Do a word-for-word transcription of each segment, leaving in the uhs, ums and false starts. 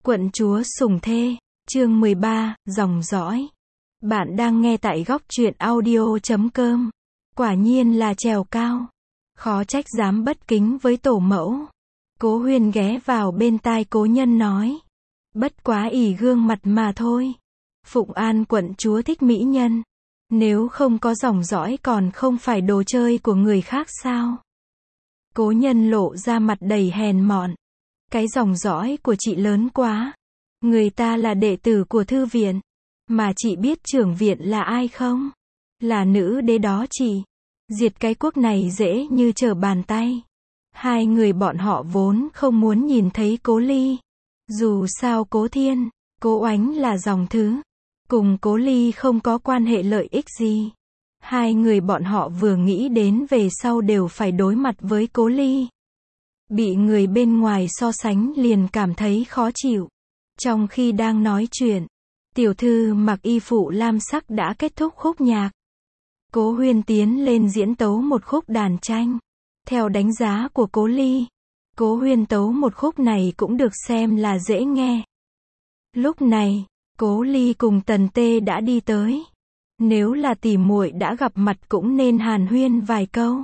Quận chúa sủng thê, chương mười ba, dòng dõi. Bạn đang nghe tại góc truyện audio chấm com. Quả nhiên là trèo cao. Khó trách dám bất kính với tổ mẫu. Cố Huyên ghé vào bên tai Cố Nhân nói. Bất quá ỷ gương mặt mà thôi. Phụng An quận chúa thích mỹ nhân. Nếu không có dòng dõi còn không phải đồ chơi của người khác sao? Cố Nhân lộ ra mặt đầy hèn mọn. Cái dòng dõi của chị lớn quá. Người ta là đệ tử của thư viện. Mà chị biết trưởng viện là ai không? Là nữ đế đó chị. Diệt cái quốc này dễ như trở bàn tay. Hai người bọn họ vốn không muốn nhìn thấy Cố Ly. Dù sao Cố Thiên, Cố Oánh là dòng thứ. Cùng Cố Ly không có quan hệ lợi ích gì. Hai người bọn họ vừa nghĩ đến về sau đều phải đối mặt với Cố Ly. Bị người bên ngoài so sánh liền cảm thấy khó chịu. Trong khi đang nói chuyện, tiểu thư mặc y phụ lam sắc đã kết thúc khúc nhạc. Cố Huyên tiến lên diễn tấu một khúc đàn tranh. Theo đánh giá của Cố Ly, Cố Huyên tấu một khúc này cũng được xem là dễ nghe. Lúc này, Cố Ly cùng Tần Tê đã đi tới. Nếu là tỉ muội đã gặp mặt cũng nên hàn huyên vài câu.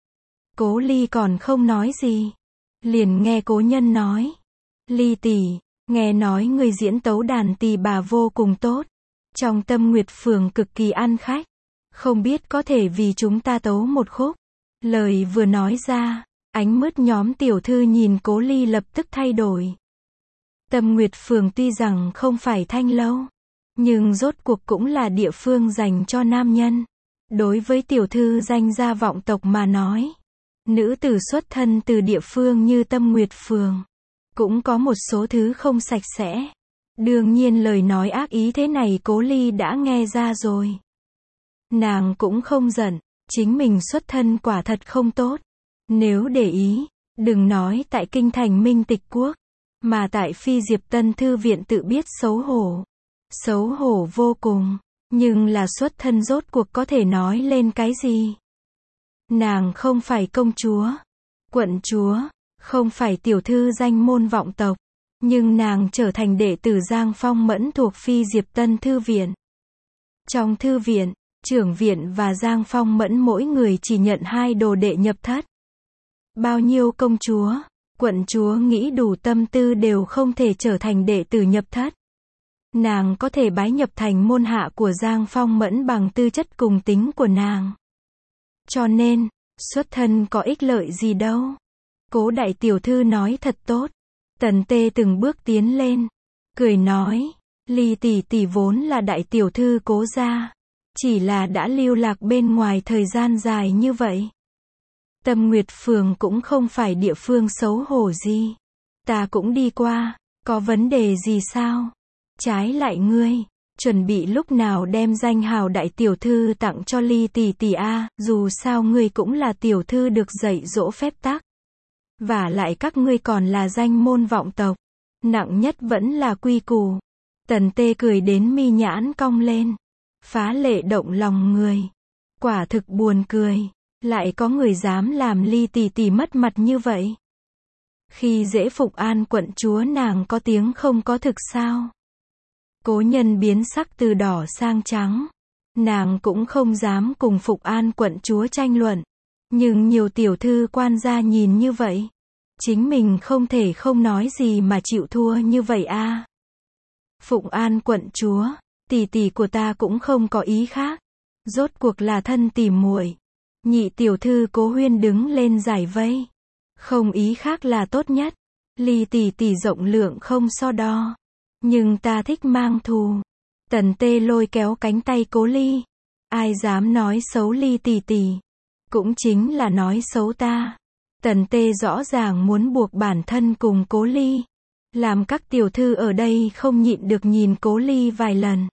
Cố Ly còn không nói gì. Liền nghe Cố Nhân nói. Ly tỷ, nghe nói người diễn tấu đàn tỳ bà vô cùng tốt. Trong Tâm Nguyệt Phường cực kỳ ăn khách. Không biết có thể vì chúng ta tấu một khúc. Lời vừa nói ra, ánh mứt nhóm tiểu thư nhìn Cố Ly lập tức thay đổi. Tâm Nguyệt Phường tuy rằng không phải thanh lâu, nhưng rốt cuộc cũng là địa phương dành cho nam nhân. Đối với tiểu thư danh gia vọng tộc mà nói, nữ tử xuất thân từ địa phương như Tâm Nguyệt Phường, cũng có một số thứ không sạch sẽ. Đương nhiên lời nói ác ý thế này Cố Ly đã nghe ra rồi. Nàng cũng không giận, chính mình xuất thân quả thật không tốt. Nếu để ý, đừng nói tại kinh thành Minh Tịch Quốc, mà tại Phi Diệp Tân Thư Viện tự biết xấu hổ. Xấu hổ vô cùng, nhưng là xuất thân rốt cuộc có thể nói lên cái gì? Nàng không phải công chúa, quận chúa, không phải tiểu thư danh môn vọng tộc, nhưng nàng trở thành đệ tử Giang Phong Mẫn thuộc Phi Diệp Tân Thư Viện. Trong thư viện, trưởng viện và Giang Phong Mẫn mỗi người chỉ nhận hai đồ đệ nhập thất. Bao nhiêu công chúa, quận chúa nghĩ đủ tâm tư đều không thể trở thành đệ tử nhập thất. Nàng có thể bái nhập thành môn hạ của Giang Phong Mẫn bằng tư chất cùng tính của nàng. Cho nên, xuất thân có ích lợi gì đâu. Cố đại tiểu thư nói thật tốt. Tần Tê từng bước tiến lên, cười nói, Ly tỷ tỷ vốn là đại tiểu thư Cố gia, chỉ là đã lưu lạc bên ngoài thời gian dài như vậy. Tâm Nguyệt Phường cũng không phải địa phương xấu hổ gì. Ta cũng đi qua, có vấn đề gì sao? Trái lại ngươi, chuẩn bị lúc nào đem danh hào đại tiểu thư tặng cho Ly tỷ tỷ a, dù sao ngươi cũng là tiểu thư được dạy dỗ phép tắc. Vả lại các ngươi còn là danh môn vọng tộc, nặng nhất vẫn là quy củ. Tần Tê cười đến mi nhãn cong lên, phá lệ động lòng người. Quả thực buồn cười, lại có người dám làm Ly tỷ tỷ mất mặt như vậy. Khi dễ Phụng An quận chúa nàng có tiếng không có thực sao? Cố Nhân biến sắc từ đỏ sang trắng. Nàng cũng không dám cùng Phụng An quận chúa tranh luận. Nhưng nhiều tiểu thư quan gia nhìn như vậy. Chính mình không thể không nói gì mà chịu thua như vậy a. À. Phụng An quận chúa, tỷ tỷ của ta cũng không có ý khác. Rốt cuộc là thân tỉ muội. Nhị tiểu thư Cố Huyên đứng lên giải vây. Không ý khác là tốt nhất. Ly tỷ tỷ rộng lượng không so đo. Nhưng ta thích mang thù. Tần Tê lôi kéo cánh tay Cố Ly. Ai dám nói xấu Ly tỷ tỷ, cũng chính là nói xấu ta. Tần Tê rõ ràng muốn buộc bản thân cùng Cố Ly. Làm các tiểu thư ở đây không nhịn được nhìn Cố Ly vài lần.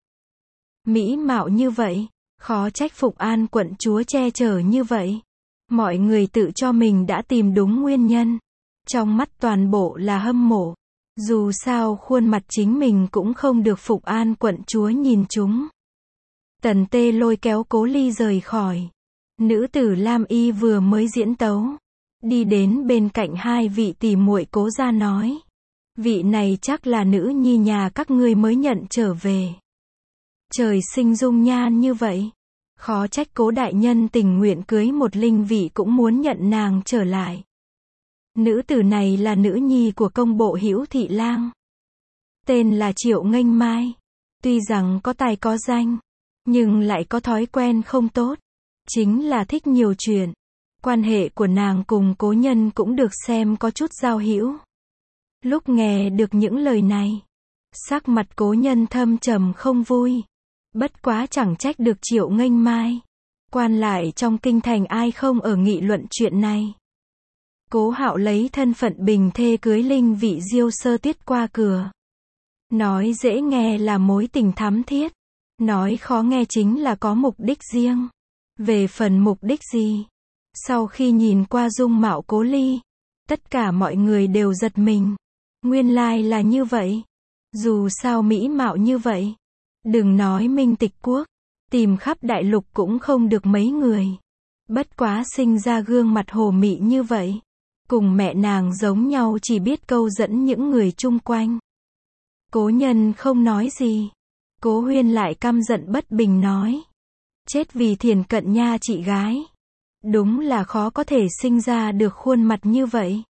Mỹ mạo như vậy, khó trách Phụng An quận chúa che chở như vậy. Mọi người tự cho mình đã tìm đúng nguyên nhân. Trong mắt toàn bộ là hâm mộ. Dù sao khuôn mặt chính mình cũng không được Phụng An quận chúa nhìn chúng. Tần Tê lôi kéo Cố Ly rời khỏi. Nữ tử Lam Y vừa mới diễn tấu. Đi đến bên cạnh hai vị tỷ muội Cố gia nói. Vị này chắc là nữ nhi nhà các ngươi mới nhận trở về. Trời sinh dung nhan như vậy. Khó trách Cố đại nhân tình nguyện cưới một linh vị cũng muốn nhận nàng trở lại. Nữ tử này là nữ nhi của công bộ Hữu Thị Lang. Tên là Triệu Nghênh Mai. Tuy rằng có tài có danh, nhưng lại có thói quen không tốt. Chính là thích nhiều chuyện. Quan hệ của nàng cùng Cố nhân cũng được xem có chút giao hữu. Lúc nghe được những lời này, sắc mặt Cố nhân thâm trầm không vui. Bất quá chẳng trách được Triệu Nghênh Mai. Quan lại trong kinh thành ai không ở nghị luận chuyện này. Cố Hạo lấy thân phận bình thê cưới linh vị Diêu Sơ Tuyết qua cửa. Nói dễ nghe là mối tình thắm thiết. Nói khó nghe chính là có mục đích riêng. Về phần mục đích gì? Sau khi nhìn qua dung mạo Cố Ly, tất cả mọi người đều giật mình. Nguyên lai là như vậy. Dù sao mỹ mạo như vậy, đừng nói Minh Tịch Quốc, tìm khắp đại lục cũng không được mấy người. Bất quá sinh ra gương mặt hồ mị như vậy. Cùng mẹ nàng giống nhau chỉ biết câu dẫn những người chung quanh. Cố nhân không nói gì. Cố Huyên lại căm giận bất bình nói. Chết vì thiền cận nha chị gái. Đúng là khó có thể sinh ra được khuôn mặt như vậy.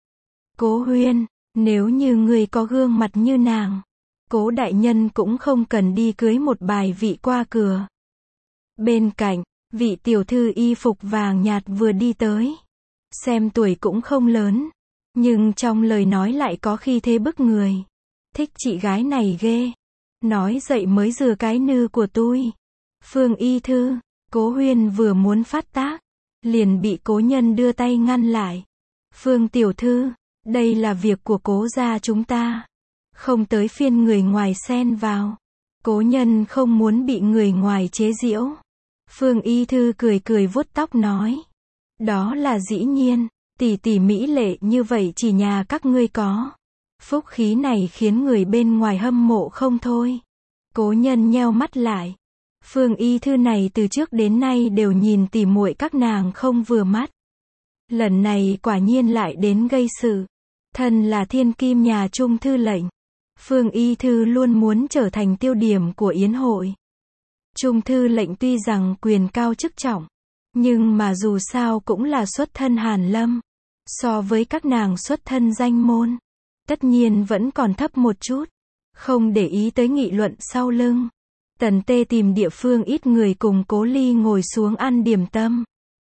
Cố Huyên, nếu như người có gương mặt như nàng, Cố đại nhân cũng không cần đi cưới một bài vị qua cửa. Bên cạnh, vị tiểu thư y phục vàng nhạt vừa đi tới. Xem tuổi cũng không lớn, nhưng trong lời nói lại có khí thế bức người. Thích chị gái này ghê. Nói dậy mới dừa cái nư của tôi. Phương y thư, Cố Huyên vừa muốn phát tác, liền bị Cố nhân đưa tay ngăn lại. Phương tiểu thư, đây là việc của Cố gia chúng ta. Không tới phiên người ngoài xen vào. Cố nhân không muốn bị người ngoài chế giễu. Phương y thư cười cười vuốt tóc nói. Đó là dĩ nhiên, tỷ tỷ mỹ lệ như vậy chỉ nhà các ngươi có. Phúc khí này khiến người bên ngoài hâm mộ không thôi. Cố nhân nheo mắt lại. Phương y thư này từ trước đến nay đều nhìn tỉ muội các nàng không vừa mắt. Lần này quả nhiên lại đến gây sự. Thân là thiên kim nhà Trung thư lệnh. Phương y thư luôn muốn trở thành tiêu điểm của yến hội. Trung thư lệnh tuy rằng quyền cao chức trọng, nhưng mà dù sao cũng là xuất thân Hàn Lâm. So với các nàng xuất thân danh môn, tất nhiên vẫn còn thấp một chút. Không để ý tới nghị luận sau lưng. Tần Tê tìm địa phương ít người cùng Cố Ly ngồi xuống ăn điểm tâm.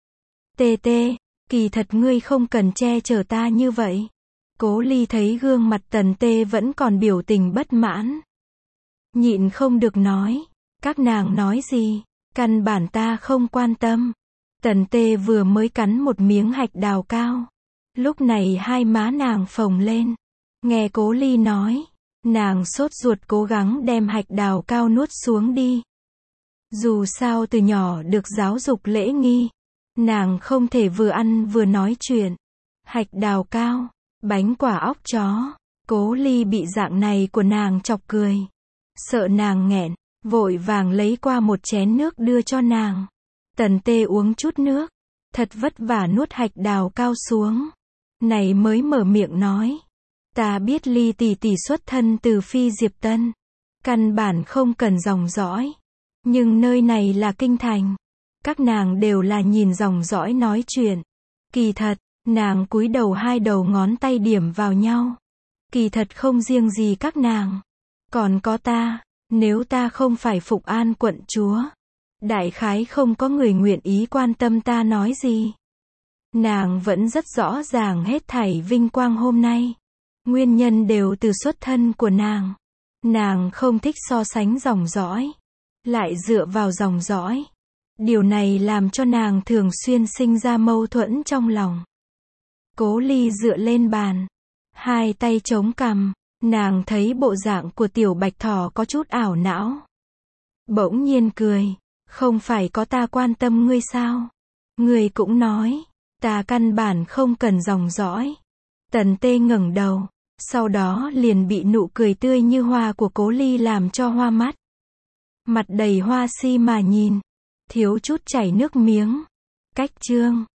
Tê Tê, kỳ thật ngươi không cần che chở ta như vậy. Cố Ly thấy gương mặt Tần Tê vẫn còn biểu tình bất mãn. Nhịn không được nói. Các nàng nói gì? Căn bản ta không quan tâm. Tần Tê vừa mới cắn một miếng hạch đào cao. Lúc này hai má nàng phồng lên. Nghe Cố Ly nói, nàng sốt ruột cố gắng đem hạch đào cao nuốt xuống đi. Dù sao từ nhỏ được giáo dục lễ nghi, nàng không thể vừa ăn vừa nói chuyện. Hạch đào cao, bánh quả óc chó. Cố Ly bị dạng này của nàng chọc cười. Sợ nàng nghẹn, vội vàng lấy qua một chén nước đưa cho nàng. Tần Tê uống chút nước, thật vất vả nuốt hạch đào cao xuống. Này mới mở miệng nói. Ta biết Ly tỷ tỷ xuất thân từ Phi Diệp Tân. Căn bản không cần dòng dõi. Nhưng nơi này là kinh thành. Các nàng đều là nhìn dòng dõi nói chuyện. Kỳ thật, nàng cúi đầu hai đầu ngón tay điểm vào nhau. Kỳ thật không riêng gì các nàng. Còn có ta, nếu ta không phải Phục An quận chúa. Đại khái không có người nguyện ý quan tâm ta nói gì. Nàng vẫn rất rõ ràng hết thảy vinh quang hôm nay. Nguyên nhân đều từ xuất thân của nàng. Nàng không thích so sánh dòng dõi. Lại dựa vào dòng dõi. Điều này làm cho nàng thường xuyên sinh ra mâu thuẫn trong lòng. Cố Ly dựa lên bàn. Hai tay chống cằm. Nàng thấy bộ dạng của tiểu bạch thỏ có chút ảo não. Bỗng nhiên cười. Không phải có ta quan tâm ngươi sao? Ngươi cũng nói. Ta căn bản không cần dòng dõi. Tần Tê ngẩng đầu. Sau đó liền bị nụ cười tươi như hoa của Cố Ly làm cho hoa mắt. Mặt đầy hoa si mà nhìn. Thiếu chút chảy nước miếng. Cách chương.